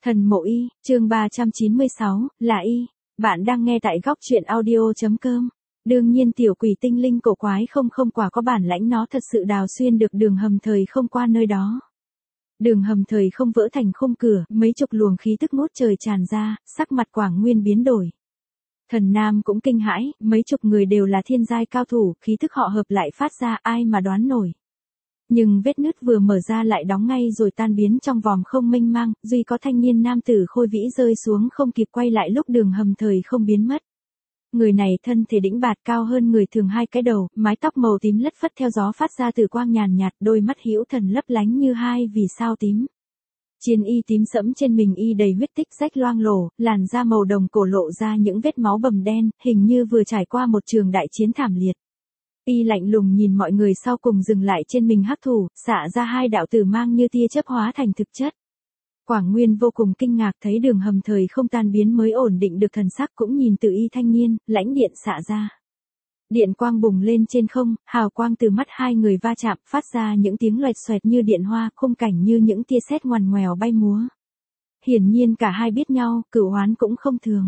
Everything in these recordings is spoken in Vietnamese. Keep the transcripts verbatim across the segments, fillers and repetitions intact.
Thần mộ y, chương ba trăm chín mươi sáu, là y. Bạn đang nghe tại góc truyện audio.com. Đương nhiên tiểu quỷ tinh linh cổ quái không không quả có bản lãnh nó thật sự đào xuyên được đường hầm thời không qua nơi đó. Đường hầm thời không vỡ thành khung cửa, mấy chục luồng khí tức ngút trời tràn ra, sắc mặt Quảng Nguyên biến đổi. Thần Nam cũng kinh hãi, mấy chục người đều là thiên giai cao thủ, khí thức họ hợp lại phát ra ai mà đoán nổi. Nhưng vết nứt vừa mở ra lại đóng ngay rồi tan biến trong vòng không mênh mang, duy có thanh niên nam tử khôi vĩ rơi xuống không kịp quay lại lúc đường hầm thời không biến mất. Người này thân thể đĩnh bạt cao hơn người thường hai cái đầu, mái tóc màu tím lất phất theo gió phát ra từ quang nhàn nhạt, đôi mắt hữu thần lấp lánh như hai vì sao tím. Chiên y tím sẫm trên mình y đầy huyết tích rách loang lổ, làn da màu đồng cổ lộ ra những vết máu bầm đen, hình như vừa trải qua một trường đại chiến thảm liệt. Y lạnh lùng nhìn mọi người sau cùng dừng lại trên mình hắc thủ, xạ ra hai đạo tử mang như tia chớp hóa thành thực chất. Quảng Nguyên vô cùng kinh ngạc thấy đường hầm thời không tan biến mới ổn định được thần sắc, cũng nhìn Tử Y thanh niên, lãnh điện xạ ra. Điện quang bùng lên trên không, hào quang từ mắt hai người va chạm, phát ra những tiếng loẹt xoẹt như điện hoa, khung cảnh như những tia sét ngoằn ngoèo bay múa. Hiển nhiên cả hai biết nhau, cửu oán cũng không thường.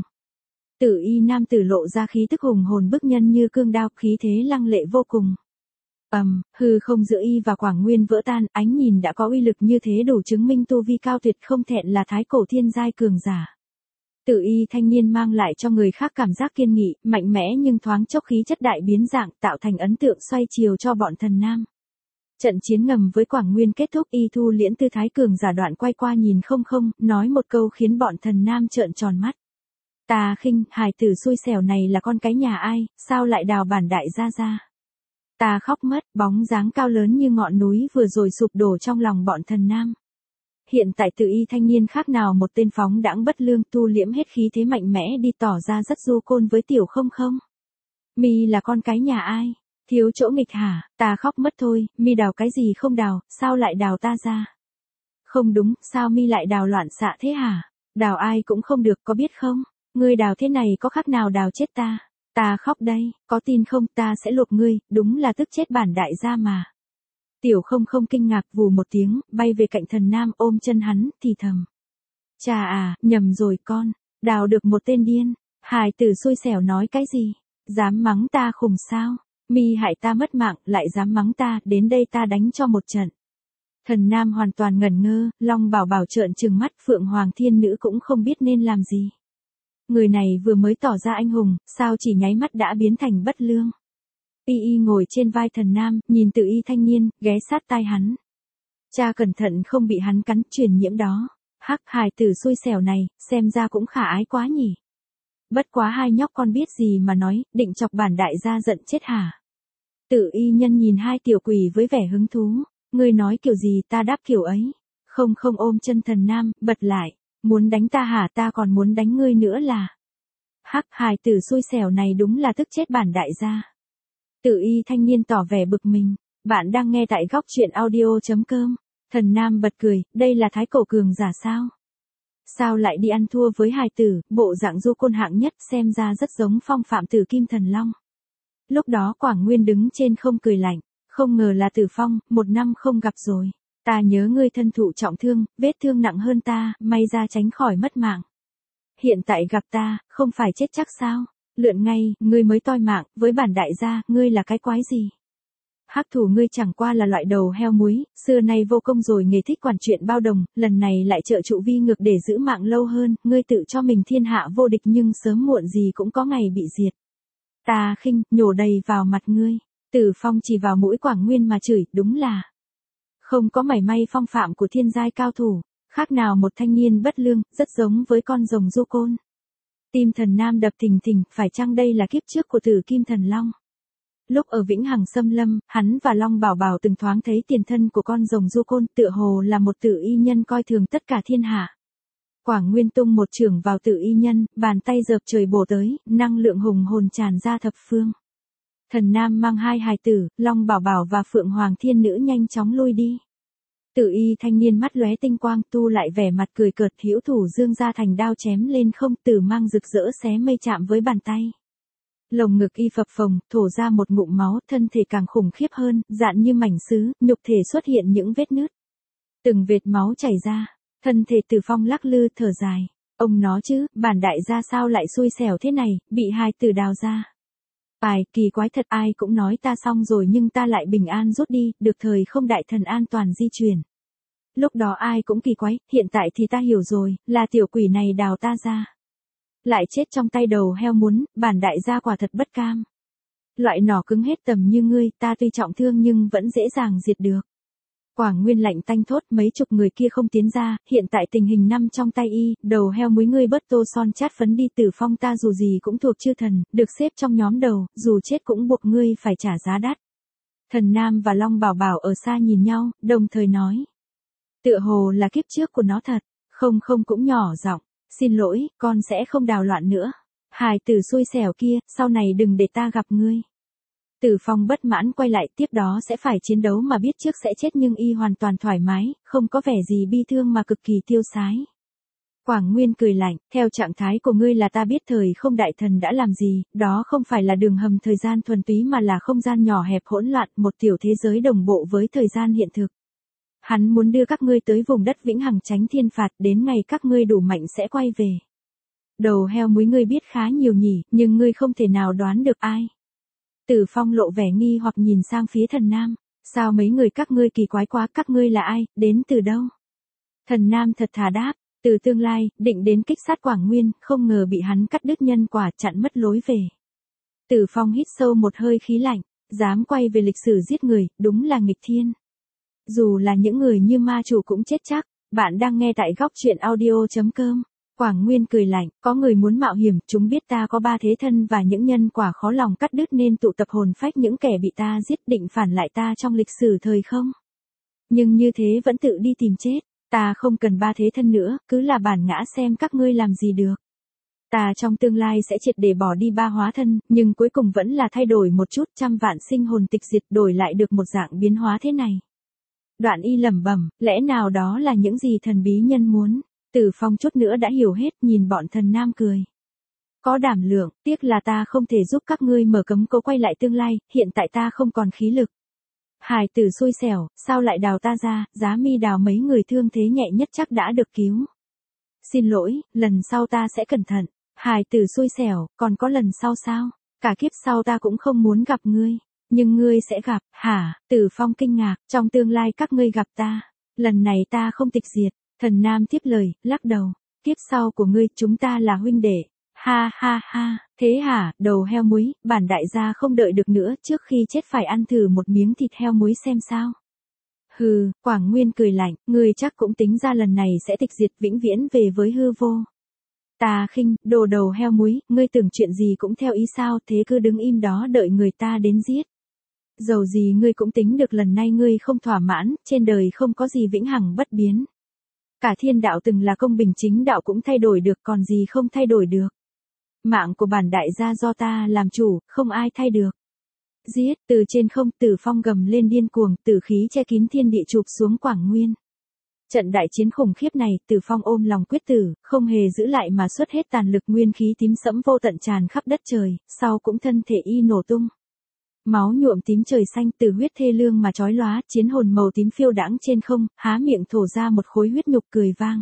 Tử Y nam tử lộ ra khí tức hùng hồn bức nhân như cương đao, khí thế lăng lệ vô cùng. Ầm, um, hư không giữa y và Quảng Nguyên vỡ tan, ánh nhìn đã có uy lực như thế đủ chứng minh tu vi cao tuyệt không thẹn là thái cổ thiên giai cường giả. Tử Y thanh niên mang lại cho người khác cảm giác kiên nghị, mạnh mẽ nhưng thoáng chốc khí chất đại biến dạng, tạo thành ấn tượng xoay chiều cho bọn thần nam. Trận chiến ngầm với Quảng Nguyên kết thúc, y thu liễn tư thái cường giả đoạn quay qua nhìn không không, nói một câu khiến bọn thần nam trợn tròn mắt. Ta khinh, hài tử xui xẻo này là con cái nhà ai, sao lại đào bản đại gia ra. Ta khóc mất, bóng dáng cao lớn như ngọn núi vừa rồi sụp đổ trong lòng bọn thần nam. Hiện tại Tử Y thanh niên khác nào một tên phóng đãng bất lương, tu liễm hết khí thế mạnh mẽ đi tỏ ra rất du côn với tiểu không không. Mi là con cái nhà ai? Thiếu chỗ nghịch hả? Ta khóc mất thôi, mi đào cái gì không đào, sao lại đào ta ra? Không đúng, sao mi lại đào loạn xạ thế hả? Đào ai cũng không được có biết không? Ngươi đào thế này có khác nào đào chết ta? Ta khóc đây, có tin không, ta sẽ luộc ngươi, đúng là tức chết bản đại gia mà. Tiểu không không kinh ngạc vù một tiếng, bay về cạnh thần nam ôm chân hắn, thì thầm. Chà à, nhầm rồi con, đào được một tên điên, hài tử xui xẻo nói cái gì, dám mắng ta khùng sao, mi hại ta mất mạng, lại dám mắng ta, đến đây ta đánh cho một trận. Thần nam hoàn toàn ngẩn ngơ, Long Bảo Bảo trợn trừng mắt, Phượng Hoàng Thiên Nữ cũng không biết nên làm gì. Người này vừa mới tỏ ra anh hùng, sao chỉ nháy mắt đã biến thành bất lương. Y Y ngồi trên vai thần nam, nhìn Tử Y thanh niên, ghé sát tai hắn. Cha cẩn thận không bị hắn cắn, truyền nhiễm đó. Hắc, hài tử xui xẻo này, xem ra cũng khả ái quá nhỉ. Bất quá hai nhóc con biết gì mà nói, định chọc bản đại gia giận chết hả. Tử Y nhân nhìn hai tiểu quỷ với vẻ hứng thú. Ngươi nói kiểu gì ta đáp kiểu ấy. Không không ôm chân thần nam, bật lại. Muốn đánh ta hả, ta còn muốn đánh ngươi nữa là. Hắc, hài tử xui xẻo này đúng là tức chết bản đại gia. Tử Y thanh niên tỏ vẻ bực mình. Bạn đang nghe tại góc truyện audio.com. Thần nam bật cười, đây là thái cổ cường giả sao? Sao lại đi ăn thua với hài tử, bộ dạng du côn hạng nhất xem ra rất giống Phong Phạm Tử Kim Thần Long. Lúc đó Quảng Nguyên đứng trên không cười lạnh, không ngờ là Tử Phong, một năm không gặp rồi. Ta nhớ ngươi thân thụ trọng thương, vết thương nặng hơn ta, may ra tránh khỏi mất mạng. Hiện tại gặp ta, không phải chết chắc sao? Lượn ngay, ngươi mới toi mạng, với bản đại gia, ngươi là cái quái gì? Hắc thủ ngươi chẳng qua là loại đầu heo muối, xưa nay vô công rồi nghề thích quản chuyện bao đồng, lần này lại trợ trụ vi ngược để giữ mạng lâu hơn, ngươi tự cho mình thiên hạ vô địch nhưng sớm muộn gì cũng có ngày bị diệt. Ta khinh, nhổ đầy vào mặt ngươi. Tử Phong chỉ vào mũi Quảng Nguyên mà chửi, đúng là không có mảy may phong phạm của thiên giai cao thủ, khác nào một thanh niên bất lương, rất giống với con rồng du côn. Tim thần nam đập thình thình, phải chăng đây là kiếp trước của Tử Kim Thần Long? Lúc ở Vĩnh Hằng Xâm Lâm, hắn và Long Bảo Bảo từng thoáng thấy tiền thân của con rồng du côn, tựa hồ là một Tử Y nhân coi thường tất cả thiên hạ. Quảng Nguyên tung một chưởng vào Tử Y nhân, bàn tay dợp trời bổ tới, năng lượng hùng hồn tràn ra thập phương. Thần nam mang hai hài tử, Long Bảo Bảo và Phượng Hoàng Thiên Nữ nhanh chóng lui đi. Tử Y thanh niên mắt lóe tinh quang, tu lại vẻ mặt cười cợt, hữu thủ dương ra thành đao chém lên không, tử mang rực rỡ xé mây chạm với bàn tay. Lồng ngực y phập phồng, thổ ra một ngụm máu, thân thể càng khủng khiếp hơn, dạn như mảnh sứ, nhục thể xuất hiện những vết nứt. Từng vệt máu chảy ra. Thân thể Tử Phong lắc lư thở dài. Ông nó chứ, bản đại gia sao lại xui xẻo thế này, bị hai tử đào ra. Ai, kỳ quái thật, ai cũng nói ta xong rồi nhưng ta lại bình an rút đi, được thời không đại thần an toàn di chuyển. Lúc đó ai cũng kỳ quái, hiện tại thì ta hiểu rồi, là tiểu quỷ này đào ta ra. Lại chết trong tay đầu heo muốn, bản đại gia quả thật bất cam. Loại nỏ cứng hết tầm như ngươi, ta tuy trọng thương nhưng vẫn dễ dàng diệt được. Quảng Nguyên lạnh tanh thốt, mấy chục người kia không tiến ra, hiện tại tình hình nằm trong tay y, đầu heo múi ngươi bớt tô son chát phấn đi. Tử Phong ta dù gì cũng thuộc chư thần, được xếp trong nhóm đầu, dù chết cũng buộc ngươi phải trả giá đắt. Thần Nam và Long Bảo Bảo ở xa nhìn nhau, đồng thời nói. Tựa hồ là kiếp trước của nó thật, không không cũng nhỏ giọng, xin lỗi, con sẽ không đào loạn nữa. Hài tử xui xẻo kia, sau này đừng để ta gặp ngươi. Tử Phong bất mãn quay lại, tiếp đó sẽ phải chiến đấu mà biết trước sẽ chết nhưng y hoàn toàn thoải mái, không có vẻ gì bi thương mà cực kỳ tiêu sái. Quảng Nguyên cười lạnh, theo trạng thái của ngươi là ta biết thời không đại thần đã làm gì, đó không phải là đường hầm thời gian thuần túy mà là không gian nhỏ hẹp hỗn loạn, một tiểu thế giới đồng bộ với thời gian hiện thực. Hắn muốn đưa các ngươi tới vùng đất vĩnh hằng tránh thiên phạt, đến ngày các ngươi đủ mạnh sẽ quay về. Đầu heo múi ngươi biết khá nhiều nhỉ, nhưng ngươi không thể nào đoán được ai. Tử Phong lộ vẻ nghi hoặc nhìn sang phía Thần Nam, sao mấy người các ngươi kỳ quái quá, các ngươi là ai, đến từ đâu? Thần Nam thật thà đáp, từ tương lai, định đến kích sát Quảng Nguyên, không ngờ bị hắn cắt đứt nhân quả, chặn mất lối về. Tử Phong hít sâu một hơi khí lạnh, dám quay về lịch sử giết người, đúng là nghịch thiên. Dù là những người như ma chủ cũng chết chắc. Bạn đang nghe tại góc truyện audio chấm com. Quảng Nguyên cười lạnh, có người muốn mạo hiểm, chúng biết ta có ba thế thân và những nhân quả khó lòng cắt đứt nên tụ tập hồn phách những kẻ bị ta giết, định phản lại ta trong lịch sử thời không. Nhưng như thế vẫn tự đi tìm chết, ta không cần ba thế thân nữa, cứ là bản ngã xem các ngươi làm gì được. Ta trong tương lai sẽ triệt để bỏ đi ba hóa thân, nhưng cuối cùng vẫn là thay đổi một chút, trăm vạn sinh hồn tịch diệt đổi lại được một dạng biến hóa thế này. Đoạn y lẩm bẩm, lẽ nào đó là những gì thần bí nhân muốn. Tử Phong chút nữa đã hiểu hết, nhìn bọn Thần Nam cười. Có đảm lượng, tiếc là ta không thể giúp các ngươi mở cấm cố quay lại tương lai, hiện tại ta không còn khí lực. Hài tử xui xẻo, sao lại đào ta ra, giá mi đào mấy người thương thế nhẹ nhất chắc đã được cứu. Xin lỗi, lần sau ta sẽ cẩn thận. Hài tử xui xẻo, còn có lần sau sao? Cả kiếp sau ta cũng không muốn gặp ngươi. Nhưng ngươi sẽ gặp, hả? Tử Phong kinh ngạc, trong tương lai các ngươi gặp ta. Lần này ta không tịch diệt. Thần Nam tiếp lời, lắc đầu. Kiếp sau của ngươi, chúng ta là huynh đệ. Ha ha ha, thế hả, đầu heo muối, bản đại gia không đợi được nữa, trước khi chết phải ăn thử một miếng thịt heo muối xem sao. Hừ, Quảng Nguyên cười lạnh, ngươi chắc cũng tính ra lần này sẽ tịch diệt vĩnh viễn về với hư vô. Ta khinh, đồ đầu heo muối, ngươi tưởng chuyện gì cũng theo ý sao, thế cứ đứng im đó đợi người ta đến giết. Dầu gì ngươi cũng tính được lần này ngươi không thỏa mãn, trên đời không có gì vĩnh hằng bất biến. Cả thiên đạo từng là công bình chính đạo cũng thay đổi được, còn gì không thay đổi được. Mạng của bản đại gia do ta làm chủ, không ai thay được. Giết, từ trên không, Tử Phong gầm lên điên cuồng, tử khí che kín thiên địa chụp xuống Quảng Nguyên. Trận đại chiến khủng khiếp này, Tử Phong ôm lòng quyết tử, không hề giữ lại mà xuất hết tàn lực, nguyên khí tím sẫm vô tận tràn khắp đất trời, sau cũng thân thể y nổ tung. Máu nhuộm tím trời xanh, từ huyết thê lương mà chói lóa, chiến hồn màu tím phiêu đãng trên không, há miệng thổ ra một khối huyết nhục cười vang.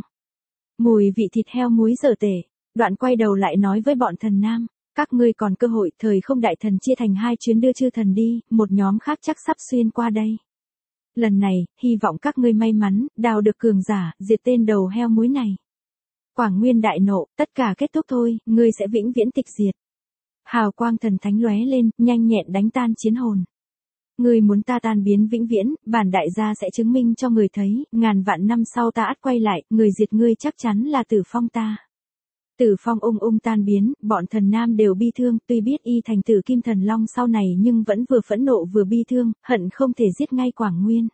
Mùi vị thịt heo muối dở tể. Đoạn quay đầu lại nói với bọn Thần Nam, các ngươi còn cơ hội, thời không đại thần chia thành hai chuyến đưa chư thần đi, một nhóm khác chắc sắp xuyên qua đây. Lần này, hy vọng các ngươi may mắn, đào được cường giả, diệt tên đầu heo muối này. Quảng Nguyên đại nộ, tất cả kết thúc thôi, ngươi sẽ vĩnh viễn tịch diệt. Hào quang thần thánh lóe lên, nhanh nhẹn đánh tan chiến hồn. Ngươi muốn ta tan biến vĩnh viễn, bản đại gia sẽ chứng minh cho người thấy, ngàn vạn năm sau ta ắt quay lại, người diệt ngươi chắc chắn là Tử Phong ta. Tử Phong ung ung tan biến, bọn Thần Nam đều bi thương, tuy biết y thành tử kim thần long sau này nhưng vẫn vừa phẫn nộ vừa bi thương, hận không thể giết ngay Quảng Nguyên.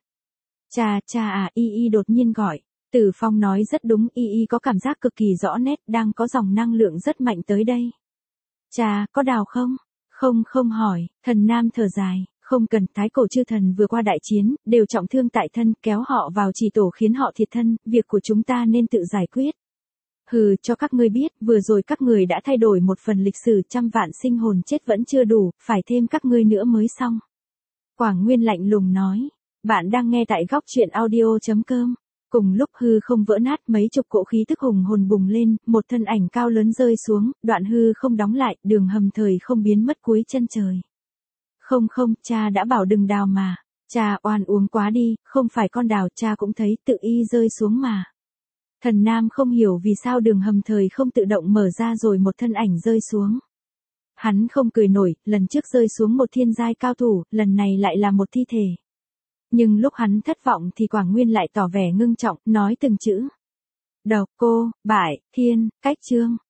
Cha cha à, y y đột nhiên gọi. Tử Phong nói rất đúng, y y có cảm giác cực kỳ rõ nét, đang có dòng năng lượng rất mạnh tới đây. Cha, có đào không? Không không hỏi, Thần Nam thở dài, không cần, thái cổ chư thần vừa qua đại chiến, đều trọng thương tại thân, kéo họ vào trì tổ khiến họ thiệt thân, việc của chúng ta nên tự giải quyết. Hừ, cho các ngươi biết, vừa rồi các người đã thay đổi một phần lịch sử, trăm vạn sinh hồn chết vẫn chưa đủ, phải thêm các ngươi nữa mới xong. Quảng Nguyên lạnh lùng nói, bạn đang nghe tại góc truyện audio chấm com. Cùng lúc hư không vỡ nát, mấy chục cỗ khí tức hùng hồn bùng lên, một thân ảnh cao lớn rơi xuống, đoạn hư không đóng lại, đường hầm thời không biến mất cuối chân trời. Không không, cha đã bảo đừng đào mà. Cha oan uống quá đi, không phải con đào, cha cũng thấy tự y rơi xuống mà. Thần Nam không hiểu vì sao đường hầm thời không tự động mở ra rồi một thân ảnh rơi xuống. Hắn không cười nổi, lần trước rơi xuống một thiên giai cao thủ, lần này lại là một thi thể. Nhưng lúc hắn thất vọng thì Quảng Nguyên lại tỏ vẻ ngưng trọng, nói từng chữ. Độc cô, bại, thiên, cách trương.